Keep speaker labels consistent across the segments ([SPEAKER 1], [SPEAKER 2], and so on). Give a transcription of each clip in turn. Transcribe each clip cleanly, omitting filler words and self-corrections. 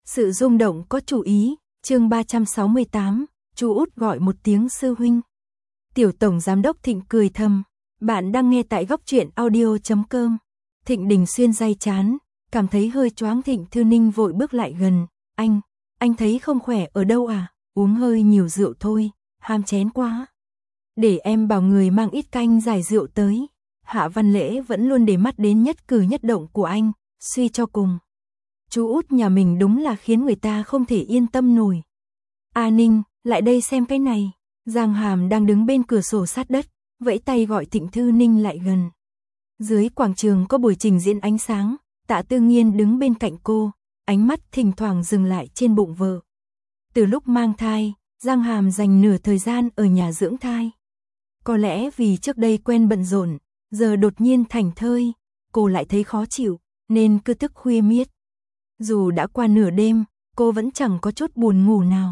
[SPEAKER 1] Sự rung động có chủ ý, chương 368, chú út gọi một tiếng sư huynh. Tiểu tổng giám đốc Thịnh cười thầm, bạn đang nghe tại góc truyện audio.com. Thịnh Đình Xuyên day chán, cảm thấy hơi choáng. Thịnh Thư Ninh vội bước lại gần, anh thấy không khỏe ở đâu à, uống hơi nhiều rượu thôi, ham chén quá. Để em bảo người mang ít canh giải rượu tới. Hạ Văn Lễ vẫn luôn để mắt đến nhất cử nhất động của anh, suy cho cùng. Chú út nhà mình đúng là khiến người ta không thể yên tâm nổi. A Ninh, lại đây xem cái này. Giang Hàm đang đứng bên cửa sổ sát đất, vẫy tay gọi Thịnh Thư Ninh lại gần. Dưới quảng trường có buổi trình diễn ánh sáng, Tạ Tư Nghiên đứng bên cạnh cô, ánh mắt thỉnh thoảng dừng lại trên bụng vợ. Từ lúc mang thai, Giang Hàm dành nửa thời gian ở nhà dưỡng thai. Có lẽ vì trước đây quen bận rộn, giờ đột nhiên thảnh thơi, cô lại thấy khó chịu, nên cứ thức khuya miết. Dù đã qua nửa đêm, cô vẫn chẳng có chút buồn ngủ nào.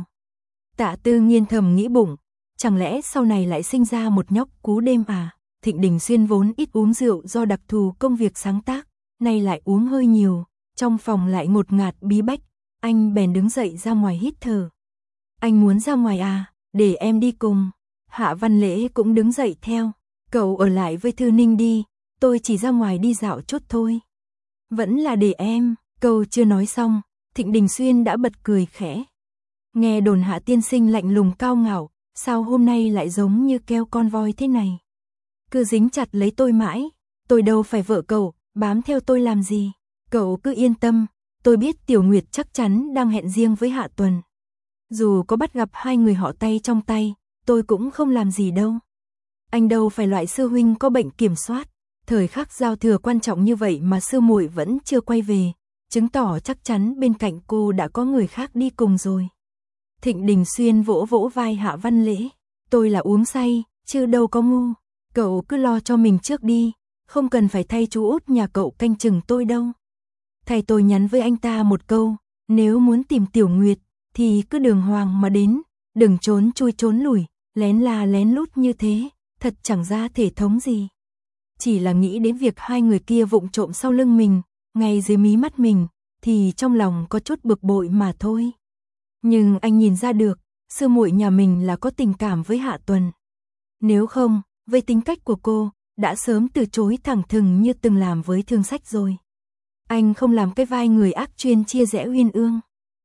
[SPEAKER 1] Tạ Tư Nghiên thầm nghĩ bụng, chẳng lẽ sau này lại sinh ra một nhóc cú đêm à? Thịnh Đình Xuyên vốn ít uống rượu do đặc thù công việc sáng tác, nay lại uống hơi nhiều, trong phòng lại ngột ngạt bí bách, anh bèn đứng dậy ra ngoài hít thở. Anh muốn ra ngoài à, để em đi cùng. Hạ Văn Lễ cũng đứng dậy theo, cậu ở lại với Thư Ninh đi, tôi chỉ ra ngoài đi dạo chút thôi. Vẫn là để em. Câu chưa nói xong, Thịnh Đình Xuyên đã bật cười khẽ. Nghe đồn Hạ tiên sinh lạnh lùng cao ngạo, sao hôm nay lại giống như keo con voi thế này? Cứ dính chặt lấy tôi mãi, tôi đâu phải vợ cậu, bám theo tôi làm gì? Cậu cứ yên tâm, tôi biết Tiểu Nguyệt chắc chắn đang hẹn riêng với Hạ Tuần. Dù có bắt gặp hai người họ tay trong tay, tôi cũng không làm gì đâu. Anh đâu phải loại sư huynh có bệnh kiểm soát, thời khắc giao thừa quan trọng như vậy mà sư muội vẫn chưa quay về, chứng tỏ chắc chắn bên cạnh cô đã có người khác đi cùng rồi. Thịnh Đình Xuyên vỗ vỗ vai Hạ Văn Lễ, tôi là uống say, chứ đâu có ngu, cậu cứ lo cho mình trước đi, không cần phải thay chú út nhà cậu canh chừng tôi đâu. Thay tôi nhắn với anh ta một câu, nếu muốn tìm Tiểu Nguyệt, thì cứ đường hoàng mà đến, đừng trốn chui trốn lủi, lén la lén lút như thế, thật chẳng ra thể thống gì. Chỉ là nghĩ đến việc hai người kia vụng trộm sau lưng mình, ngay dưới mí mắt mình, thì trong lòng có chút bực bội mà thôi. Nhưng anh nhìn ra được, sư muội nhà mình là có tình cảm với Hạ Tuần. Nếu không, với tính cách của cô, đã sớm từ chối thẳng thừng như từng làm với Thương Sách rồi. Anh không làm cái vai người ác chuyên chia rẽ uyên ương.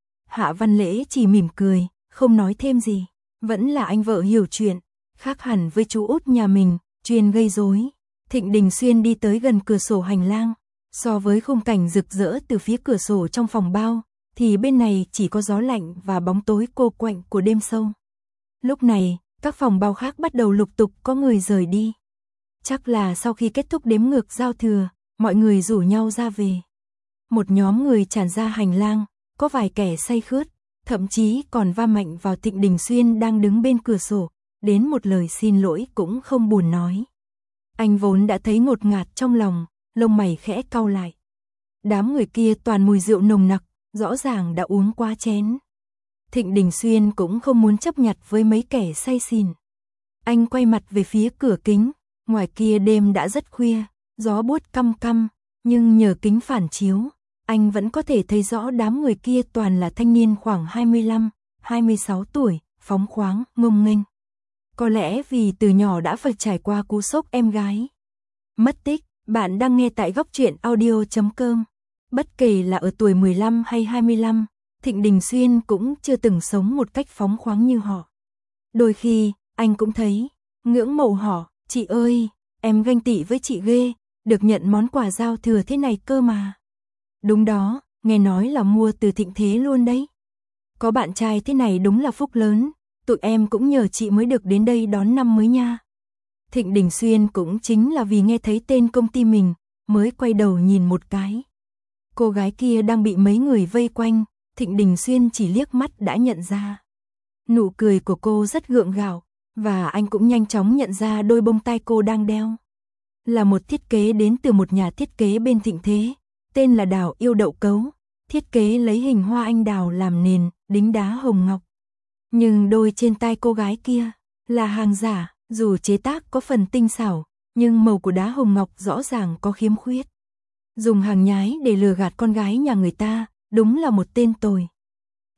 [SPEAKER 1] Hạ Văn Lễ chỉ mỉm cười, không nói thêm gì. Vẫn là anh vợ hiểu chuyện, khác hẳn với chú út nhà mình, chuyên gây rối. Thịnh Đình Xuyên đi tới gần cửa sổ hành lang. So với khung cảnh rực rỡ từ phía cửa sổ trong phòng bao, thì bên này chỉ có gió lạnh và bóng tối cô quạnh của đêm sâu. Lúc này, các phòng bao khác bắt đầu lục tục có người rời đi. Chắc là sau khi kết thúc đếm ngược giao thừa, mọi người rủ nhau ra về. Một nhóm người tràn ra hành lang, có vài kẻ say khướt, thậm chí còn va mạnh vào Thịnh Đình Xuyên đang đứng bên cửa sổ, đến một lời xin lỗi cũng không buồn nói. Anh vốn đã thấy ngột ngạt trong lòng, lông mày khẽ cau lại. Đám người kia toàn mùi rượu nồng nặc, rõ ràng đã uống quá chén. Thịnh Đình Xuyên cũng không muốn chấp nhặt với mấy kẻ say xỉn. Anh quay mặt về phía cửa kính, ngoài kia đêm đã rất khuya, gió buốt căm căm, nhưng nhờ kính phản chiếu, anh vẫn có thể thấy rõ đám người kia toàn là thanh niên khoảng 25, 26 tuổi, phóng khoáng, ngông nghênh. Có lẽ vì từ nhỏ đã phải trải qua cú sốc em gái mất tích. Bạn đang nghe tại góc truyện audio.com. Bất kể là ở tuổi 15 hay 25, Thịnh Đình Xuyên cũng chưa từng sống một cách phóng khoáng như họ. Đôi khi, anh cũng thấy, ngưỡng mộ họ, chị ơi, em ganh tị với chị ghê, được nhận món quà giao thừa thế này cơ mà. Đúng đó, nghe nói là mua từ Thịnh Thế luôn đấy. Có bạn trai thế này đúng là phúc lớn, tụi em cũng nhờ chị mới được đến đây đón năm mới nha. Thịnh Đình Xuyên cũng chính là vì nghe thấy tên công ty mình, mới quay đầu nhìn một cái. Cô gái kia đang bị mấy người vây quanh, Thịnh Đình Xuyên chỉ liếc mắt đã nhận ra. Nụ cười của cô rất gượng gạo, và anh cũng nhanh chóng nhận ra đôi bông tai cô đang đeo. Là một thiết kế đến từ một nhà thiết kế bên Thịnh Thế, tên là Đào Yêu Đậu Cấu, thiết kế lấy hình hoa anh đào làm nền, đính đá hồng ngọc. Nhưng đôi trên tai cô gái kia là hàng giả. Dù chế tác có phần tinh xảo, nhưng màu của đá hồng ngọc rõ ràng có khiếm khuyết. Dùng hàng nhái để lừa gạt con gái nhà người ta, đúng là một tên tồi.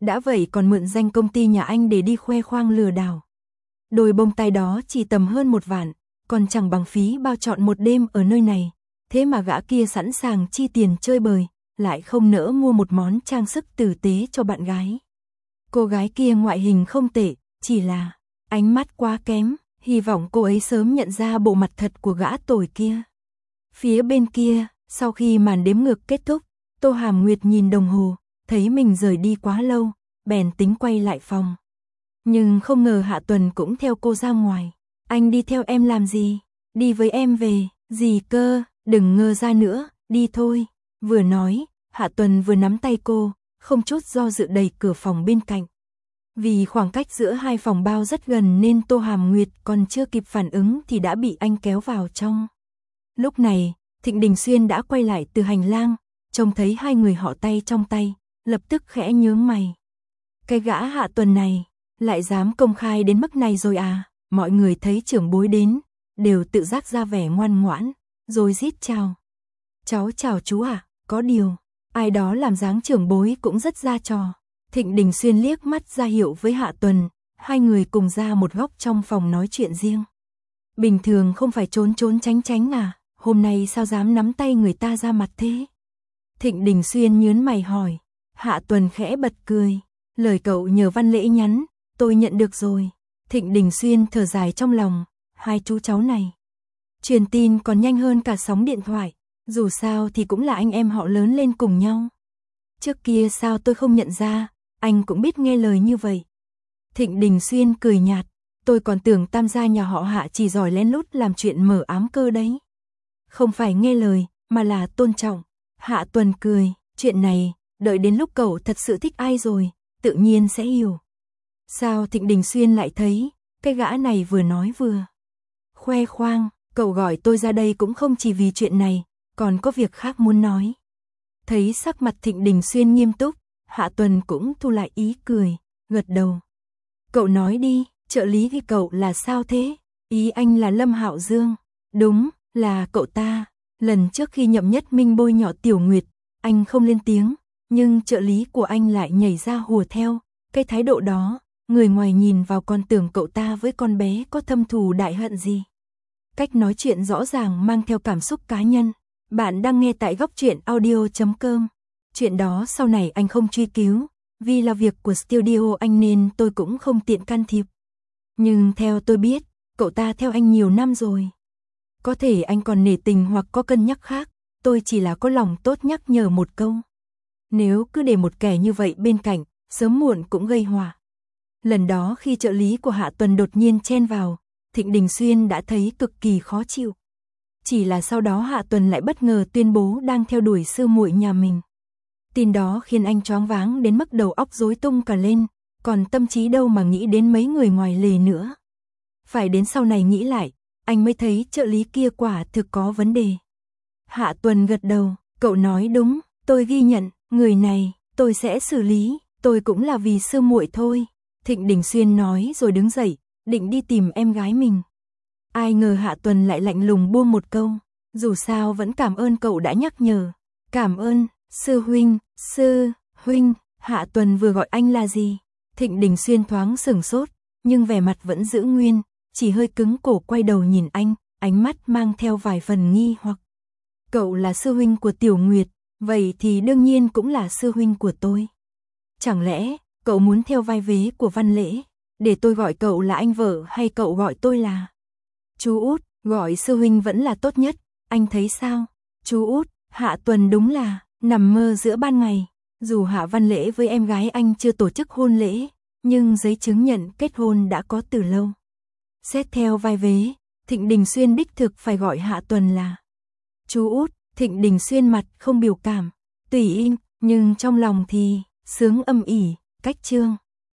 [SPEAKER 1] Đã vậy còn mượn danh công ty nhà anh để đi khoe khoang lừa đảo. Đôi bông tai đó chỉ tầm hơn 1 vạn, còn chẳng bằng phí bao trọn một đêm ở nơi này. Thế mà gã kia sẵn sàng chi tiền chơi bời, lại không nỡ mua một món trang sức tử tế cho bạn gái. Cô gái kia ngoại hình không tệ, chỉ là ánh mắt quá kém, hy vọng cô ấy sớm nhận ra bộ mặt thật của gã tồi kia. Phía bên kia, sau khi màn đếm ngược kết thúc, Tô Hàm Nguyệt nhìn đồng hồ, thấy mình rời đi quá lâu, bèn tính quay lại phòng. Nhưng không ngờ Hạ Tuần cũng theo cô ra ngoài. Anh đi theo em làm gì? Đi với em về, gì cơ, đừng ngơ ra nữa, đi thôi. Vừa nói, Hạ Tuần vừa nắm tay cô, không chút do dự đẩy cửa phòng bên cạnh. Vì khoảng cách giữa hai phòng bao rất gần nên Tô Hàm Nguyệt còn chưa kịp phản ứng thì đã bị anh kéo vào trong. Lúc này, Thịnh Đình Xuyên đã quay lại từ hành lang, trông thấy hai người họ tay trong tay, lập tức khẽ nhướng mày. Cái gã Hạ Tuần này, lại dám công khai đến mức này rồi à? Mọi người thấy trưởng bối đến, đều tự giác ra vẻ ngoan ngoãn, rồi rít chào. Cháu chào chú ạ, có điều, ai đó làm dáng trưởng bối cũng rất ra trò. Thịnh Đình Xuyên liếc mắt ra hiệu với Hạ Tuần, hai người cùng ra một góc trong phòng nói chuyện riêng. Bình thường không phải trốn trốn tránh tránh à, hôm nay sao dám nắm tay người ta ra mặt thế? Thịnh Đình Xuyên nhớn mày hỏi. Hạ Tuần khẽ bật cười, lời cậu nhờ Văn Lễ nhắn, tôi nhận được rồi. Thịnh Đình Xuyên thở dài trong lòng, hai chú cháu này. Truyền tin còn nhanh hơn cả sóng điện thoại, dù sao thì cũng là anh em họ lớn lên cùng nhau. Trước kia sao tôi không nhận ra, anh cũng biết nghe lời như vậy. Thịnh Đình Xuyên cười nhạt, tôi còn tưởng tam gia nhà họ Hạ chỉ giỏi lén lút làm chuyện mở ám cơ đấy. Không phải nghe lời, mà là tôn trọng. Hạ Tuần cười, chuyện này, đợi đến lúc cậu thật sự thích ai rồi, tự nhiên sẽ hiểu. Sao Thịnh Đình Xuyên lại thấy, cái gã này vừa nói vừa khoe khoang, cậu gọi tôi ra đây cũng không chỉ vì chuyện này, còn có việc khác muốn nói. Thấy sắc mặt Thịnh Đình Xuyên nghiêm túc, Hạ Tuần cũng thu lại ý cười, gật đầu. Cậu nói đi, trợ lý thì cậu là sao thế? Ý anh là Lâm Hạo Dương. Đúng, là cậu ta. Lần trước khi Nhậm Nhất Minh bôi nhọ Tiểu Nguyệt, anh không lên tiếng, nhưng trợ lý của anh lại nhảy ra hùa theo. Cái thái độ đó, người ngoài nhìn vào còn tưởng cậu ta với con bé có thâm thù đại hận gì. Cách nói chuyện rõ ràng mang theo cảm xúc cá nhân. Bạn đang nghe tại goctruyện.audio.com. Chuyện đó sau này anh không truy cứu, vì là việc của studio anh nên tôi cũng không tiện can thiệp. Nhưng theo tôi biết, cậu ta theo anh nhiều năm rồi. Có thể anh còn nể tình hoặc có cân nhắc khác, tôi chỉ là có lòng tốt nhắc nhở một câu. Nếu cứ để một kẻ như vậy bên cạnh, sớm muộn cũng gây họa. Lần đó khi trợ lý của Hạ Tuần đột nhiên chen vào, Thịnh Đình Xuyên đã thấy cực kỳ khó chịu. Chỉ là sau đó Hạ Tuần lại bất ngờ tuyên bố đang theo đuổi sư muội nhà mình. Tin đó khiến anh choáng váng đến mức đầu óc rối tung cả lên, còn tâm trí đâu mà nghĩ đến mấy người ngoài lề nữa. Phải đến sau này nghĩ lại, anh mới thấy trợ lý kia quả thực có vấn đề. Hạ Tuần gật đầu, cậu nói đúng, tôi ghi nhận, người này, tôi sẽ xử lý, tôi cũng là vì sư muội thôi. Thịnh Đình Xuyên nói rồi đứng dậy, định đi tìm em gái mình. Ai ngờ Hạ Tuần lại lạnh lùng buông một câu, dù sao vẫn cảm ơn cậu đã nhắc nhở. Cảm ơn, sư huynh, Hạ Tuần vừa gọi anh là gì? Thịnh Đình Xuyên thoáng sửng sốt, nhưng vẻ mặt vẫn giữ nguyên, chỉ hơi cứng cổ quay đầu nhìn anh, ánh mắt mang theo vài phần nghi hoặc. Cậu là sư huynh của Tiểu Nguyệt, vậy thì đương nhiên cũng là sư huynh của tôi. Chẳng lẽ, cậu muốn theo vai vế của Văn Lễ, để tôi gọi cậu là anh vợ hay cậu gọi tôi là chú út, gọi sư huynh vẫn là tốt nhất, anh thấy sao? Chú út, Hạ Tuần đúng là nằm mơ giữa ban ngày, dù Hạ Văn Lễ với em gái anh chưa tổ chức hôn lễ, nhưng giấy chứng nhận kết hôn đã có từ lâu. Xét theo vai vế, Thịnh Đình Xuyên đích thực phải gọi Hạ Tuần là chú út. Thịnh Đình Xuyên mặt không biểu cảm, tùy im, nhưng trong lòng thì sướng âm ỉ. Cách chương